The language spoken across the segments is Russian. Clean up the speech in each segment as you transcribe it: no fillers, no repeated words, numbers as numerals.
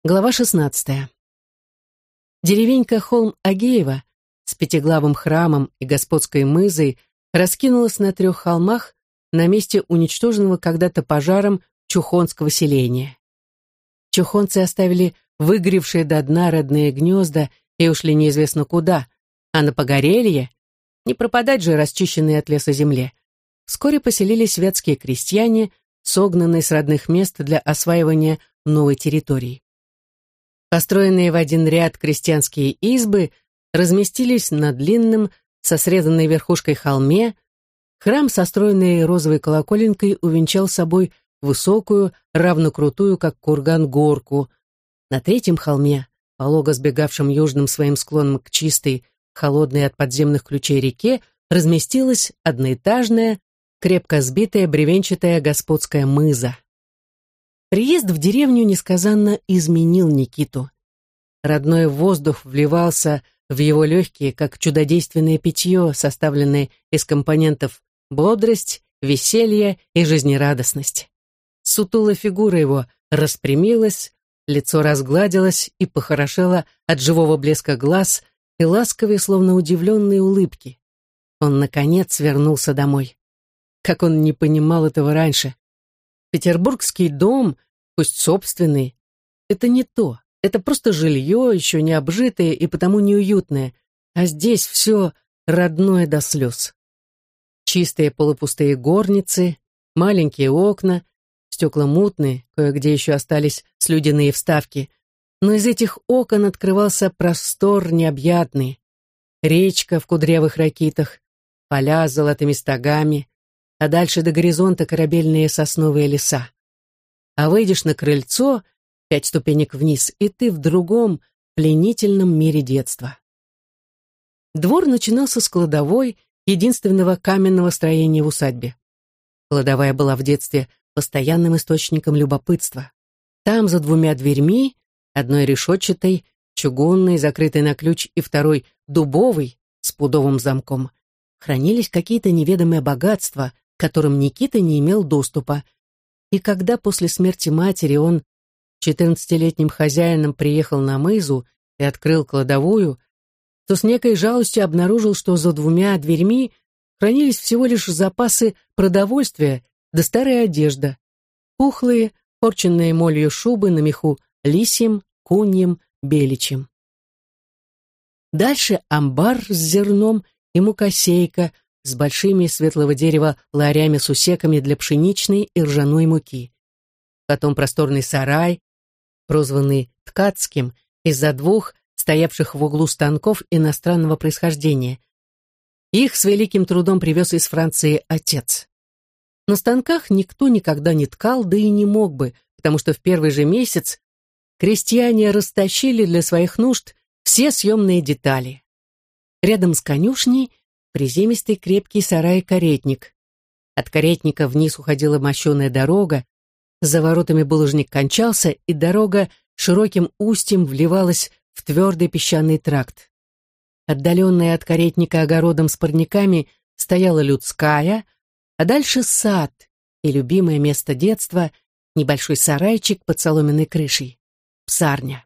Глава 16. Деревенька Холм-Агеево с пятиглавым храмом и господской мызой раскинулась на 3 холмах на месте уничтоженного когда-то пожаром чухонского селения. Чухонцы оставили выгоревшие до дна родные гнезда и ушли неизвестно куда, а на Погорелье, не пропадать же расчищенной от леса земле, вскоре поселились вятские крестьяне, согнанные с родных мест для осваивания новой территории. Построенные в один ряд крестьянские избы разместились на длинном, со срезанной верхушкой холме. Храм, состроенный розовой колоколенкой, увенчал собой высокую, равнокрутую, как курган, горку. На 3-м холме, полого сбегавшем южным своим склоном к чистой, холодной от подземных ключей реке, разместилась одноэтажная, крепко сбитая бревенчатая господская мыза. Приезд в деревню несказанно изменил Никиту. Родной воздух вливался в его легкие, как чудодейственное питье, составленное из компонентов бодрость, веселье и жизнерадостность. Сутулая фигура его распрямилась, лицо разгладилось и похорошело от живого блеска глаз и ласковой, словно удивленной улыбки. Он, наконец, вернулся домой. Как он не понимал этого раньше. Петербургский дом, пусть собственный, это не то. Это просто жилье, еще не обжитое и потому неуютное. А здесь все родное до слез. Чистые полупустые горницы, маленькие окна, стекла мутные, кое-где еще остались слюдяные вставки. Но из этих окон открывался простор необъятный. Речка в кудрявых ракитах, поля с золотыми стогами, а дальше до горизонта корабельные сосновые леса. А выйдешь на крыльцо, 5 ступенек вниз, и ты в другом, пленительном мире детства. Двор начинался с кладовой, единственного каменного строения в усадьбе. Кладовая была в детстве постоянным источником любопытства. Там за 2 дверьми, одной решетчатой, чугунной, закрытой на ключ, и второй дубовой, с пудовым замком, хранились какие-то неведомые богатства, к которым Никита не имел доступа. И когда после смерти матери он 14-летним хозяином приехал на мызу и открыл кладовую, то с некой жалостью обнаружил, что за 2 дверьми хранились всего лишь запасы продовольствия да старая одежда, пухлые, порченные молью шубы на меху лисьим, куньим, беличьим. Дальше амбар с зерном и мукосейка с большими светлого дерева ларями с усеками для пшеничной и ржаной муки. Потом просторный сарай, прозванный ткацким из-за 2 стоявших в углу станков иностранного происхождения. Их с великим трудом привез из Франции отец. На станках никто никогда не ткал, да и не мог бы, потому что в первый же месяц крестьяне растащили для своих нужд все съемные детали. Рядом с конюшней приземистый крепкий сарай-каретник. От каретника вниз уходила мощеная дорога, за воротами булыжник кончался, и дорога широким устьем вливалась в твердый песчаный тракт. Отдаленная от каретника огородом с парниками стояла людская, а дальше сад и любимое место детства — небольшой сарайчик под соломенной крышей — псарня.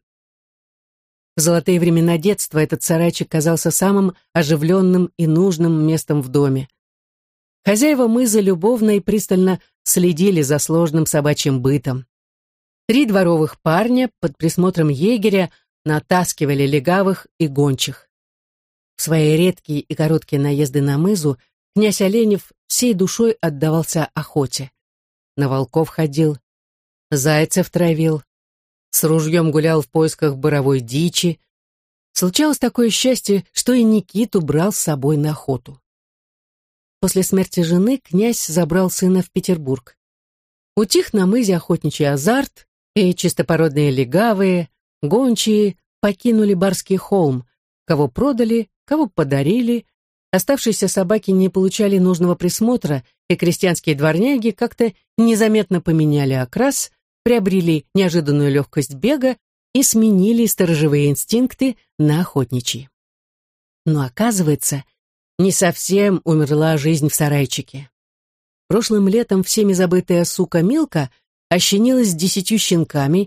В золотые времена детства этот сарайчик казался самым оживленным и нужным местом в доме. Хозяева мызы любовно и пристально следили за сложным собачьим бытом. 3 дворовых парня под присмотром егеря натаскивали легавых и гончих. В свои редкие и короткие наезды на мызу князь Оленев всей душой отдавался охоте. На волков ходил, зайцев травил, с ружьем гулял в поисках боровой дичи. Случалось такое счастье, что и Никиту брал с собой на охоту. После смерти жены князь забрал сына в Петербург. Утих на мызе охотничий азарт, и чистопородные легавые, гончие покинули Барский холм, кого продали, кого подарили. Оставшиеся собаки не получали нужного присмотра, и крестьянские дворняги как-то незаметно поменяли окрас, приобрели неожиданную легкость бега и сменили сторожевые инстинкты на охотничьи. Но оказывается, не совсем умерла жизнь в сарайчике. Прошлым летом всеми забытая сука Милка ощенилась 10 щенками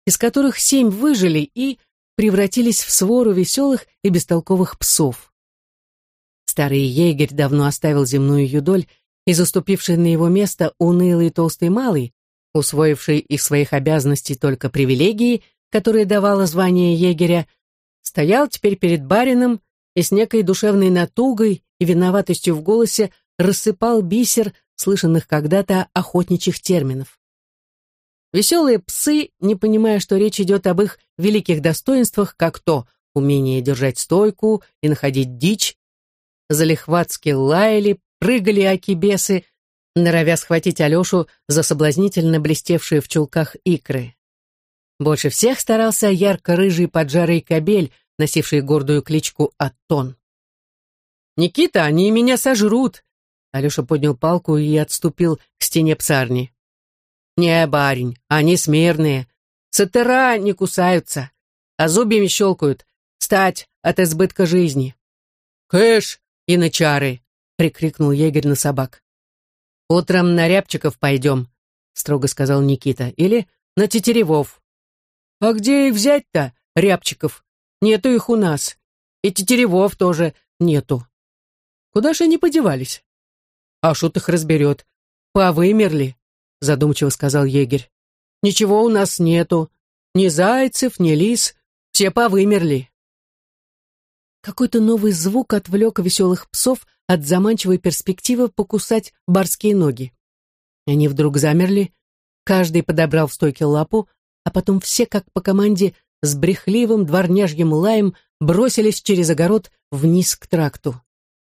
из которых 7 выжили и превратились в свору веселых и бестолковых псов. Старый егерь давно оставил земную юдоль, и заступивший на его место унылый толстый малый, усвоивший из своих обязанностей только привилегии, которые давало звание егеря, стоял теперь перед барином и с некой душевной натугой и виноватостью в голосе рассыпал бисер слышанных когда-то охотничьих терминов. Веселые псы, не понимая, что речь идет об их великих достоинствах, как то умение держать стойку и находить дичь, залихватски лаяли, прыгали аки-бесы, норовя схватить Алешу за соблазнительно блестевшие в чулках икры. Больше всех старался ярко-рыжий поджарый кобель, носивший гордую кличку Аттон. «Никита, они меня сожрут!» Алеша поднял палку и отступил к стене псарни. «Не, барин, они смирные. Сатыра не кусаются, а зубьями щелкают. Стать от избытка жизни». «Кыш, иночары!» — прикрикнул егерь на собак. «Утром на Рябчиков пойдем», — строго сказал Никита, — «или на Тетеревов». «А где их взять-то, Рябчиков? Нету их у нас. И Тетеревов тоже нету. Куда же они подевались?» «А шут их разберет. Повымерли», — задумчиво сказал егерь. «Ничего у нас нету. Ни зайцев, ни лис. Все повымерли». Какой-то новый звук отвлек веселых псов от заманчивой перспективы покусать барские ноги. Они вдруг замерли, каждый подобрал в стойке лапу, а потом все, как по команде, с брехливым дворняжьим лаем бросились через огород вниз к тракту.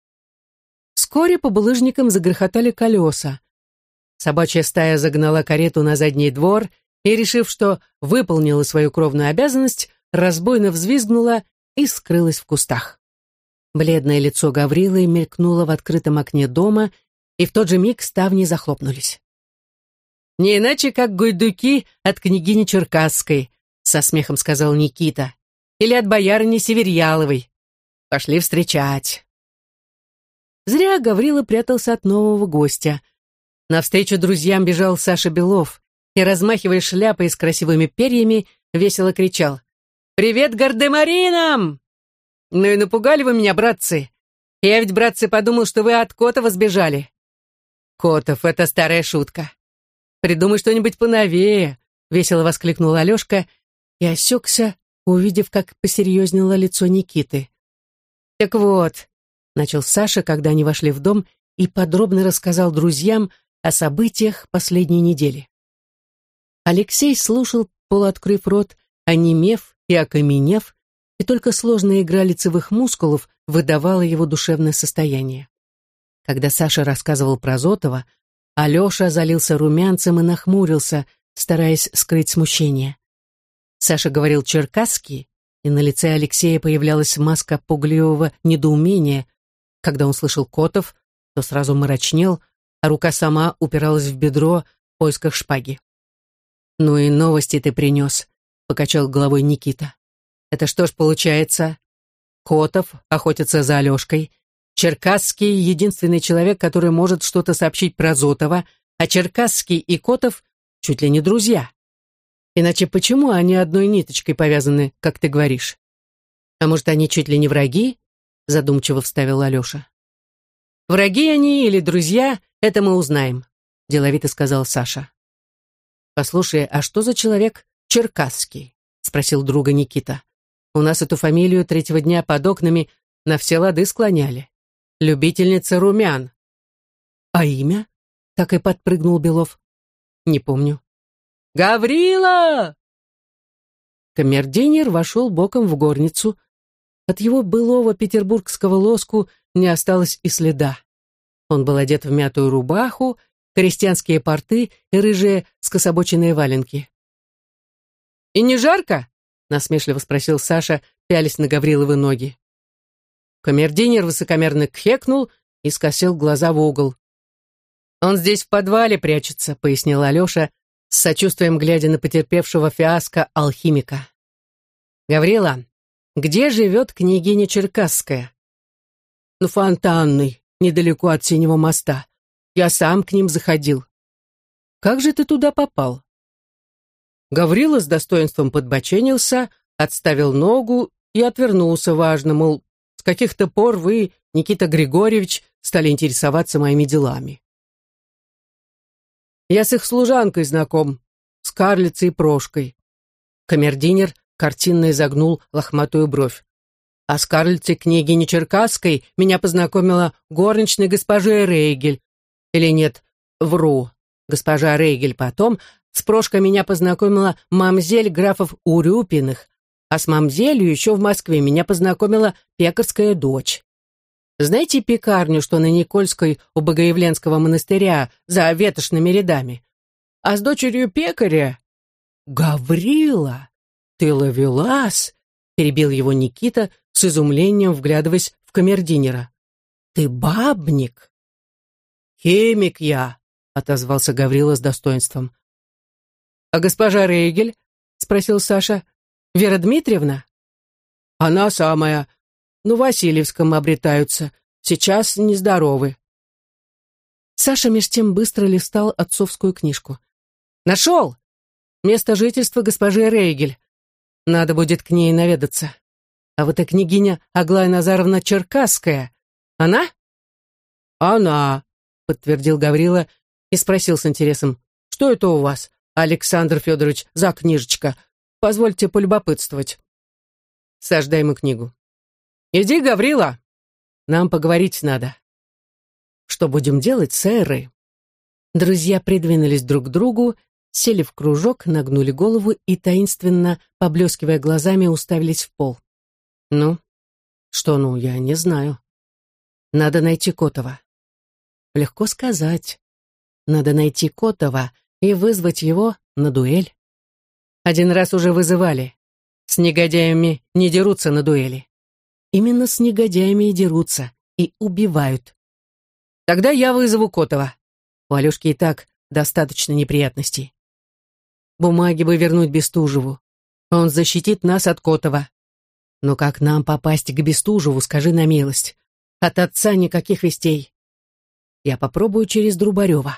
Вскоре по булыжникам загрохотали колеса. Собачья стая загнала карету на задний двор и, решив, что выполнила свою кровную обязанность, разбойно взвизгнула и скрылась в кустах. Бледное лицо Гаврилы мелькнуло в открытом окне дома, и в тот же миг ставни захлопнулись. «Не иначе, как гуйдуки от княгини Черкасской», — со смехом сказал Никита, «или от боярыни Северьяловой. Пошли встречать». Зря Гаврила прятался от нового гостя. Навстречу друзьям бежал Саша Белов и, размахивая шляпой с красивыми перьями, весело кричал: «Привет гардемаринам! Ну и напугали вы меня, братцы! Я ведь, братцы, подумал, что вы от Котова сбежали». «Котов — это старая шутка. Придумай что-нибудь поновее», — весело воскликнул Алешка и осекся, увидев, как посерьезнело лицо Никиты. «Так вот», — начал Саша, когда они вошли в дом, и подробно рассказал друзьям о событиях последней недели. Алексей слушал, полуоткрыв рот, онемев и окаменев, и только сложная игра лицевых мускулов выдавала его душевное состояние. Когда Саша рассказывал про Зотова, Алеша залился румянцем и нахмурился, стараясь скрыть смущение. Саша говорил черкасски, и на лице Алексея появлялась маска пугливого недоумения. Когда он слышал Котов, то сразу мрачнел, а рука сама упиралась в бедро в поисках шпаги. «Ну и новости ты принес», — покачал головой Никита. «Это что ж получается? Котов охотится за Алешкой, Черкасский — единственный человек, который может что-то сообщить про Зотова, а Черкасский и Котов чуть ли не друзья. Иначе почему они одной ниточкой повязаны, как ты говоришь? А может, они чуть ли не враги?» — задумчиво вставил Алеша. «Враги они или друзья, это мы узнаем», — деловито сказал Саша. «Послушай, а что за человек Черкасский?» — спросил друга Никита. «У нас эту фамилию третьего дня под окнами на все лады склоняли. Любительница румян». «А имя?» — так и подпрыгнул Белов. «Не помню». «Гаврила!» Камердинер вошел боком в горницу. От его былого петербургского лоску не осталось и следа. Он был одет в мятую рубаху, крестьянские порты и рыжие скособоченные валенки. «И не жарко?» — насмешливо спросил Саша, пялясь на Гавриловы ноги. Камердинер высокомерно кхекнул и скосил глаза в угол. «Он здесь в подвале прячется», — пояснил Алеша, с сочувствием глядя на потерпевшего фиаско алхимика. «Гаврила, где живет княгиня Черкасская?» «На Фонтанной, недалеко от Синего моста. Я сам к ним заходил». «Как же ты туда попал?» Гаврила с достоинством подбоченился, отставил ногу и отвернулся важно, мол, с каких-то пор вы, Никита Григорьевич, стали интересоваться моими делами. Я с их служанкой знаком, с Карлицей и Прошкой. Камердинер картинно изогнул лохматую бровь. А с Карлицей княгиней Черкасской меня познакомила горничная госпожа Рейгель. Или нет, вру, госпожа Рейгель потом. С Прошкой меня познакомила мамзель графов Урюпиных, а с мамзелью еще в Москве меня познакомила пекарская дочь. Знаете пекарню, что на Никольской у Богоявленского монастыря за ветошными рядами? А с дочерью пекаря... «Гаврила, ты ловелас!» — перебил его Никита, с изумлением вглядываясь в камердинера. «Ты бабник!» «Химик я!» — отозвался Гаврила с достоинством. «А госпожа Рейгель?» — спросил Саша. «Вера Дмитриевна?» «Она самая. Ну, в Васильевском обретаются. Сейчас нездоровы». Саша меж тем быстро листал отцовскую книжку. «Нашел! Место жительства госпожи Рейгель. Надо будет к ней наведаться. А вот и княгиня Аглая Назаровна Черкасская. Она?» «Она», — подтвердил Гаврила и спросил с интересом. «Что это у вас, Александр Федорович, за книжечка? Позвольте полюбопытствовать». «Саш, дай ему книгу». «Иди, Гаврила, нам поговорить надо». «Что будем делать, сэры?» Друзья придвинулись друг к другу, сели в кружок, нагнули голову и, таинственно, поблескивая глазами, уставились в пол. «Ну, что ну, я не знаю. Надо найти Котова». «Легко сказать. Надо найти Котова и вызвать его на дуэль. Один раз уже вызывали. С негодяями не дерутся на дуэли. Именно с негодяями и дерутся, и убивают. Тогда я вызову Котова. У Алешки и так достаточно неприятностей. Бумаги бы вернуть Бестужеву. Он защитит нас от Котова. Но как нам попасть к Бестужеву, скажи на милость? От отца никаких вестей. Я попробую через Друбарева».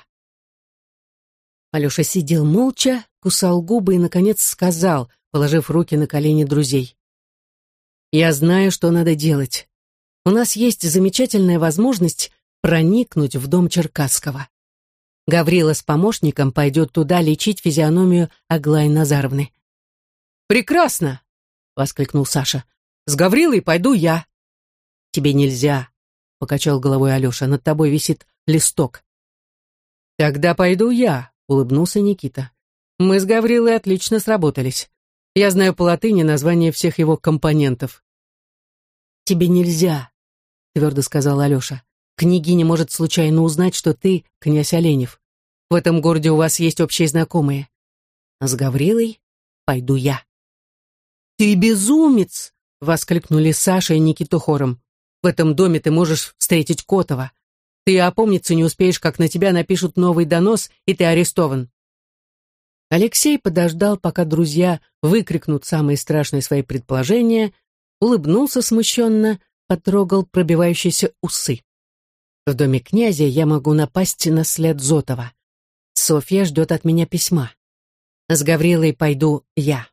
Алеша сидел молча, кусал губы и, наконец, сказал, положив руки на колени друзей. «Я знаю, что надо делать. У нас есть замечательная возможность проникнуть в дом Черкасского. Гаврила с помощником пойдет туда лечить физиономию Аглаи Назаровны». «Прекрасно!» — воскликнул Саша. «С Гаврилой пойду я». «Тебе нельзя», — покачал головой Алеша. «Над тобой висит листок». «Тогда пойду я», — улыбнулся Никита. «Мы с Гаврилой отлично сработались. Я знаю по латыни название всех его компонентов». «Тебе нельзя», — твердо сказал Алеша. «Княгиня может случайно узнать, что ты князь Оленев. В этом городе у вас есть общие знакомые. А с Гаврилой пойду я». «Ты безумец!» — воскликнули Саша и Никита хором. «В этом доме ты можешь встретить Котова. Ты опомниться не успеешь, как на тебя напишут новый донос, и ты арестован». Алексей подождал, пока друзья выкрикнут самые страшные свои предположения, улыбнулся смущенно, потрогал пробивающиеся усы. «В доме князя я могу напасть на след Зотова. Софья ждет от меня письма. С Гаврилой пойду я».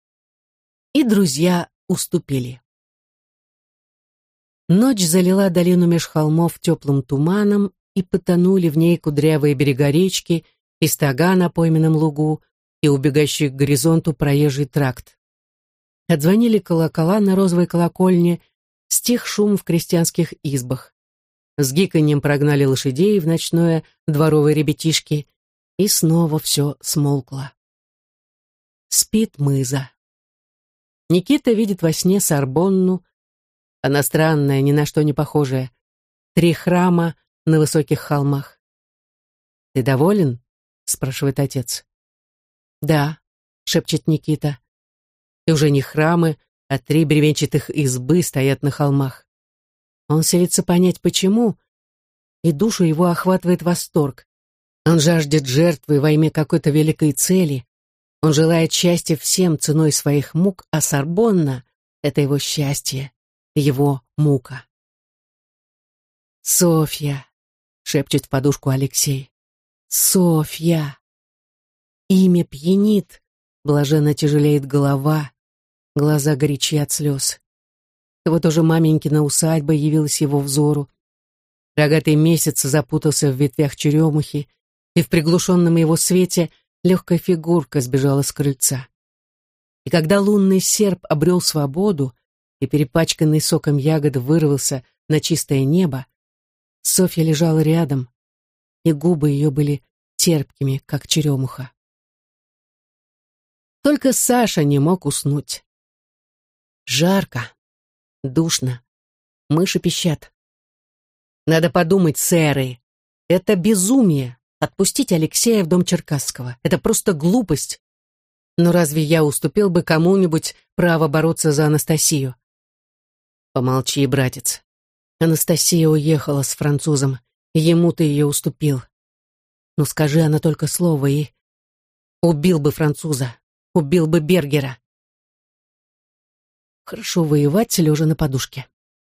И друзья уступили. Ночь залила долину меж холмов теплым туманом, и потонули в ней кудрявые берега речки, и стога на пойменном лугу, и убегающий к горизонту проезжий тракт. Отзвонили колокола на розовой колокольне, стих шум в крестьянских избах. С гиканьем прогнали лошадей в ночное дворовые ребятишки, и снова все смолкло. Спит Мыза. Никита видит во сне Сорбонну. Она странная, ни на что не похожая. 3 храма на высоких холмах. «Ты доволен?» — спрашивает отец. «Да», — шепчет Никита. И уже не храмы, а 3 бревенчатых избы стоят на холмах. Он селится понять, почему, и душу его охватывает восторг. Он жаждет жертвы во имя какой-то великой цели. Он желает счастья всем ценой своих мук, а Сорбонна — это его счастье, его мука. «Софья», — шепчет в подушку Алексей. «Софья». Имя пьянит, блаженно тяжелеет голова, глаза горячи от слез. И вот уже маменькина усадьба явилась его взору. Рогатый месяц запутался в ветвях черемухи, и в приглушенном его свете легкая фигурка сбежала с крыльца. И когда лунный серп обрел свободу, и перепачканный соком ягод вырвался на чистое небо, Софья лежала рядом, и губы ее были терпкими, как черемуха. Только Саша не мог уснуть. Жарко, душно, мыши пищат. Надо подумать, сэры, это безумие — отпустить Алексея в дом Черкасского. Это просто глупость. Но разве я уступил бы кому-нибудь право бороться за Анастасию? Помолчи, братец. Анастасия уехала с французом, и ему ты ее уступил. Ну скажи она только слово, и... Убил бы француза, убил бы Бергера. Хорошо воевать, лежа на подушке.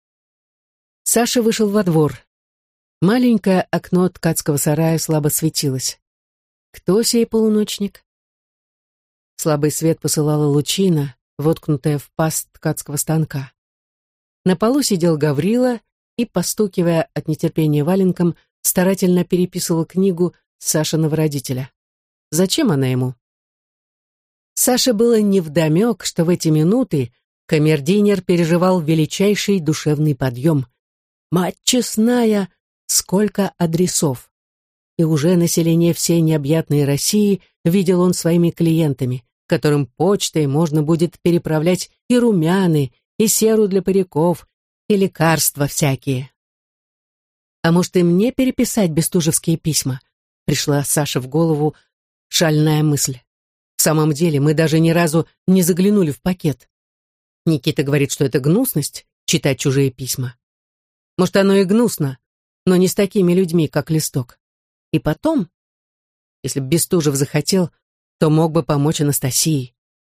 Саша вышел во двор. Маленькое окно ткацкого сарая слабо светилось. Кто сей полуночник? Слабый свет посылала лучина, воткнутая в паз ткацкого станка. На полу сидел Гаврила и, постукивая от нетерпения валенком, старательно переписывал книгу Сашиного родителя. Зачем она ему? Саше было невдомек, что в эти минуты камердинер переживал величайший душевный подъем. Мать честная, сколько адресов! И уже население всей необъятной России видел он своими клиентами, которым почтой можно будет переправлять и румяны, и серу для париков, и лекарства всякие. А может, и мне переписать бестужевские письма? Пришла Саше в голову шальная мысль. В самом деле, мы даже ни разу не заглянули в пакет. Никита говорит, что это гнусность — читать чужие письма. Может, оно и гнусно, но не с такими людьми, как Листок. И потом, если б Бестужев захотел, то мог бы помочь Анастасии.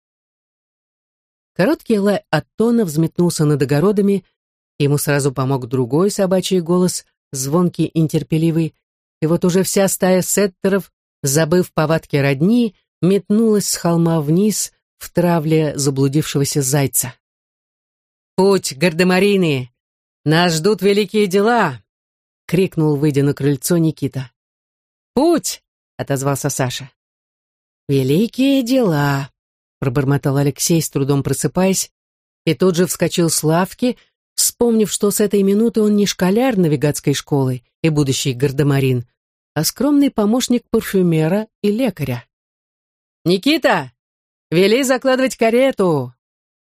Короткий лай Аттона взметнулся над огородами, ему сразу помог другой собачий голос, звонкий и нетерпеливый, и вот уже вся стая сеттеров, забыв повадки родни, метнулась с холма вниз в травле заблудившегося зайца. «Путь, гардемарины! Нас ждут великие дела!» — крикнул, выйдя на крыльцо, Никита. «Путь!» — отозвался Саша. «Великие дела!» — пробормотал Алексей, с трудом просыпаясь, и тут же вскочил с лавки, вспомнив, что с этой минуты он не школяр навигатской школы и будущий гардемарин, а скромный помощник парфюмера и лекаря. «Никита, вели закладывать карету!»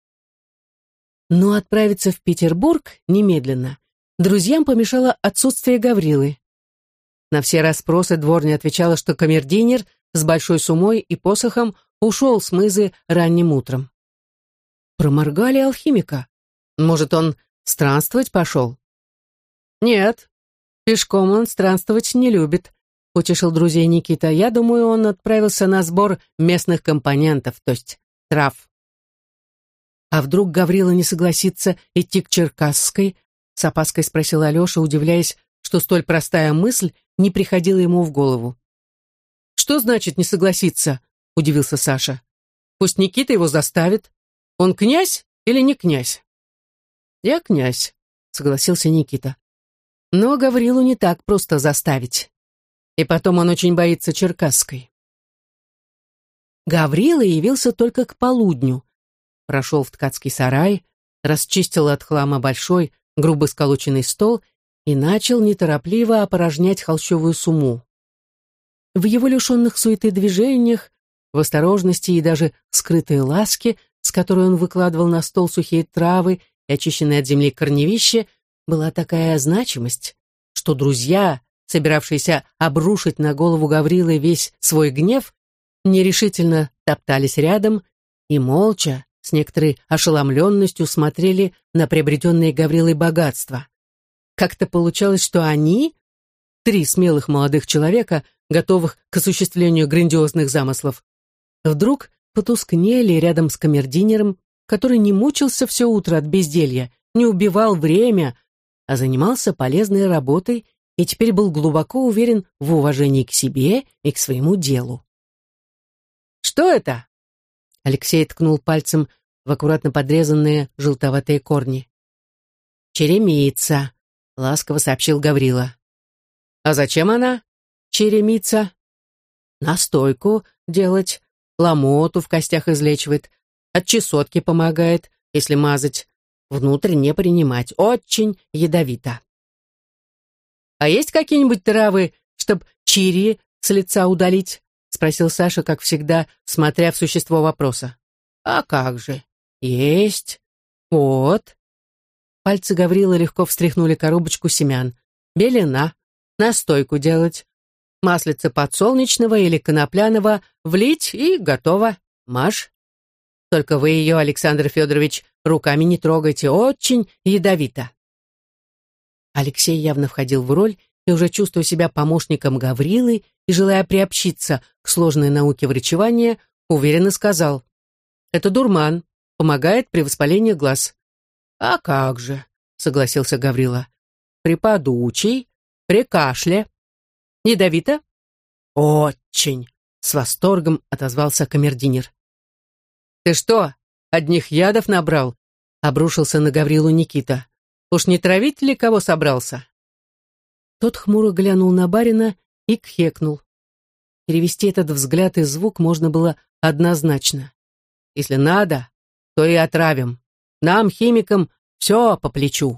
Но отправиться в Петербург немедленно друзьям помешало отсутствие Гаврилы. На все расспросы дворня отвечала, что камердинер с большой сумой и посохом ушел с мызы ранним утром. Проморгали алхимика. Может, он странствовать пошел? Нет, пешком он странствовать не любит, утешил друзей Никита. Я думаю, он отправился на сбор местных компонентов, то есть трав. А вдруг Гаврила не согласится идти к Черкасской? С опаской спросил Алеша, удивляясь, что столь простая мысль не приходила ему в голову. «Что значит не согласиться?» — удивился Саша. «Пусть Никита его заставит. Он князь или не князь?» «Я князь», — согласился Никита. «Но Гаврилу не так просто заставить. И потом он очень боится Черкасской». Гаврила явился только к полудню. Прошел в ткацкий сарай, расчистил от хлама большой, грубо сколоченный стол и начал неторопливо опорожнять холщовую сумму. В его лишенных суеты движениях, в осторожности и даже скрытой ласке, с которой он выкладывал на стол сухие травы и очищенные от земли корневища, была такая значимость, что друзья, собиравшиеся обрушить на голову Гаврилы весь свой гнев, нерешительно топтались рядом и молча, с некоторой ошеломленностью смотрели на приобретенные Гаврилой богатства. Как-то получалось, что они, 3 смелых молодых человека, готовых к осуществлению грандиозных замыслов, вдруг потускнели рядом с камердинером, который не мучился все утро от безделья, не убивал время, а занимался полезной работой и теперь был глубоко уверен в уважении к себе и к своему делу. «Что это?» Алексей ткнул пальцем в аккуратно подрезанные желтоватые корни. «Черемица», — ласково сообщил Гаврила. «А зачем она, черемица?» «Настойку делать, ломоту в костях излечивает, от чесотки помогает, если мазать, внутрь не принимать, очень ядовито». «А есть какие-нибудь травы, чтоб чири с лица удалить?» — спросил Саша, как всегда, смотря в существо вопроса. «А как же? Есть. Вот». Пальцы Гаврила легко встряхнули коробочку семян. «Белена. Настойку делать. Маслице подсолнечного или конопляного влить и готово. Маш. Только вы ее, Александр Федорович, руками не трогайте. Очень ядовито». Алексей явно входил в роль и, уже чувствуя себя помощником Гаврилы и желая приобщиться к сложной науке врачевания, уверенно сказал: «Это дурман, помогает при воспалении глаз». «А как же», — согласился Гаврила, — «при подучей, при кашле. Ядовито?» «Очень», — с восторгом отозвался камердинер. «Ты что, одних ядов набрал?» — обрушился на Гаврилу Никита. «Уж не травить ли кого собрался?» Тот хмуро глянул на барина и кхекнул. Перевести этот взгляд и звук можно было однозначно. «Если надо, то и отравим. Нам, химикам, все по плечу».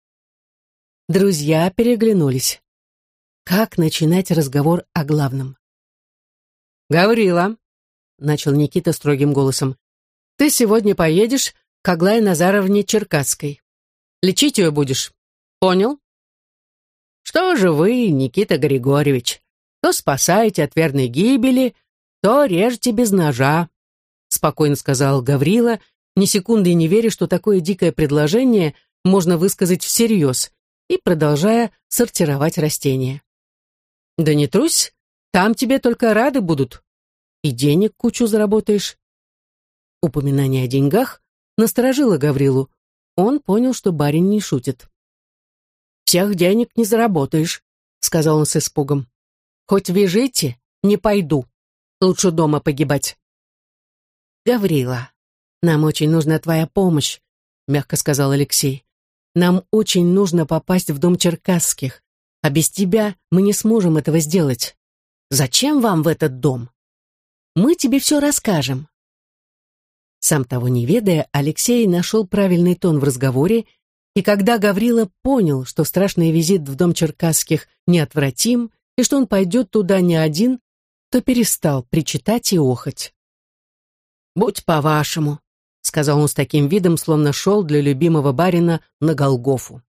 Друзья переглянулись. Как начинать разговор о главном? «Гаврила», — начал Никита строгим голосом, — «ты сегодня поедешь к Аглае Назаровне Черкасской. Лечить ее будешь. Понял?» «Что же вы, Никита Григорьевич, то спасаете от верной гибели, то режете без ножа», — спокойно сказал Гаврила, ни секунды не веря, что такое дикое предложение можно высказать всерьез, и продолжая сортировать растения. «Да не трусь, там тебе только рады будут. И денег кучу заработаешь». Упоминание о деньгах насторожило Гаврилу. Он понял, что барин не шутит. «Всех денег не заработаешь», — сказал он с испугом. «Хоть вяжите, не пойду. Лучше дома погибать». «Гаврила, нам очень нужна твоя помощь», — мягко сказал Алексей. «Нам очень нужно попасть в дом Черкасских, а без тебя мы не сможем этого сделать. Зачем вам в этот дом? Мы тебе все расскажем». Сам того не ведая, Алексей нашел правильный тон в разговоре, и когда Гаврила понял, что страшный визит в дом Черкасских неотвратим, и что он пойдет туда не один, то перестал причитать и охать. «Будь по-вашему», — сказал он с таким видом, словно шел для любимого барина на Голгофу.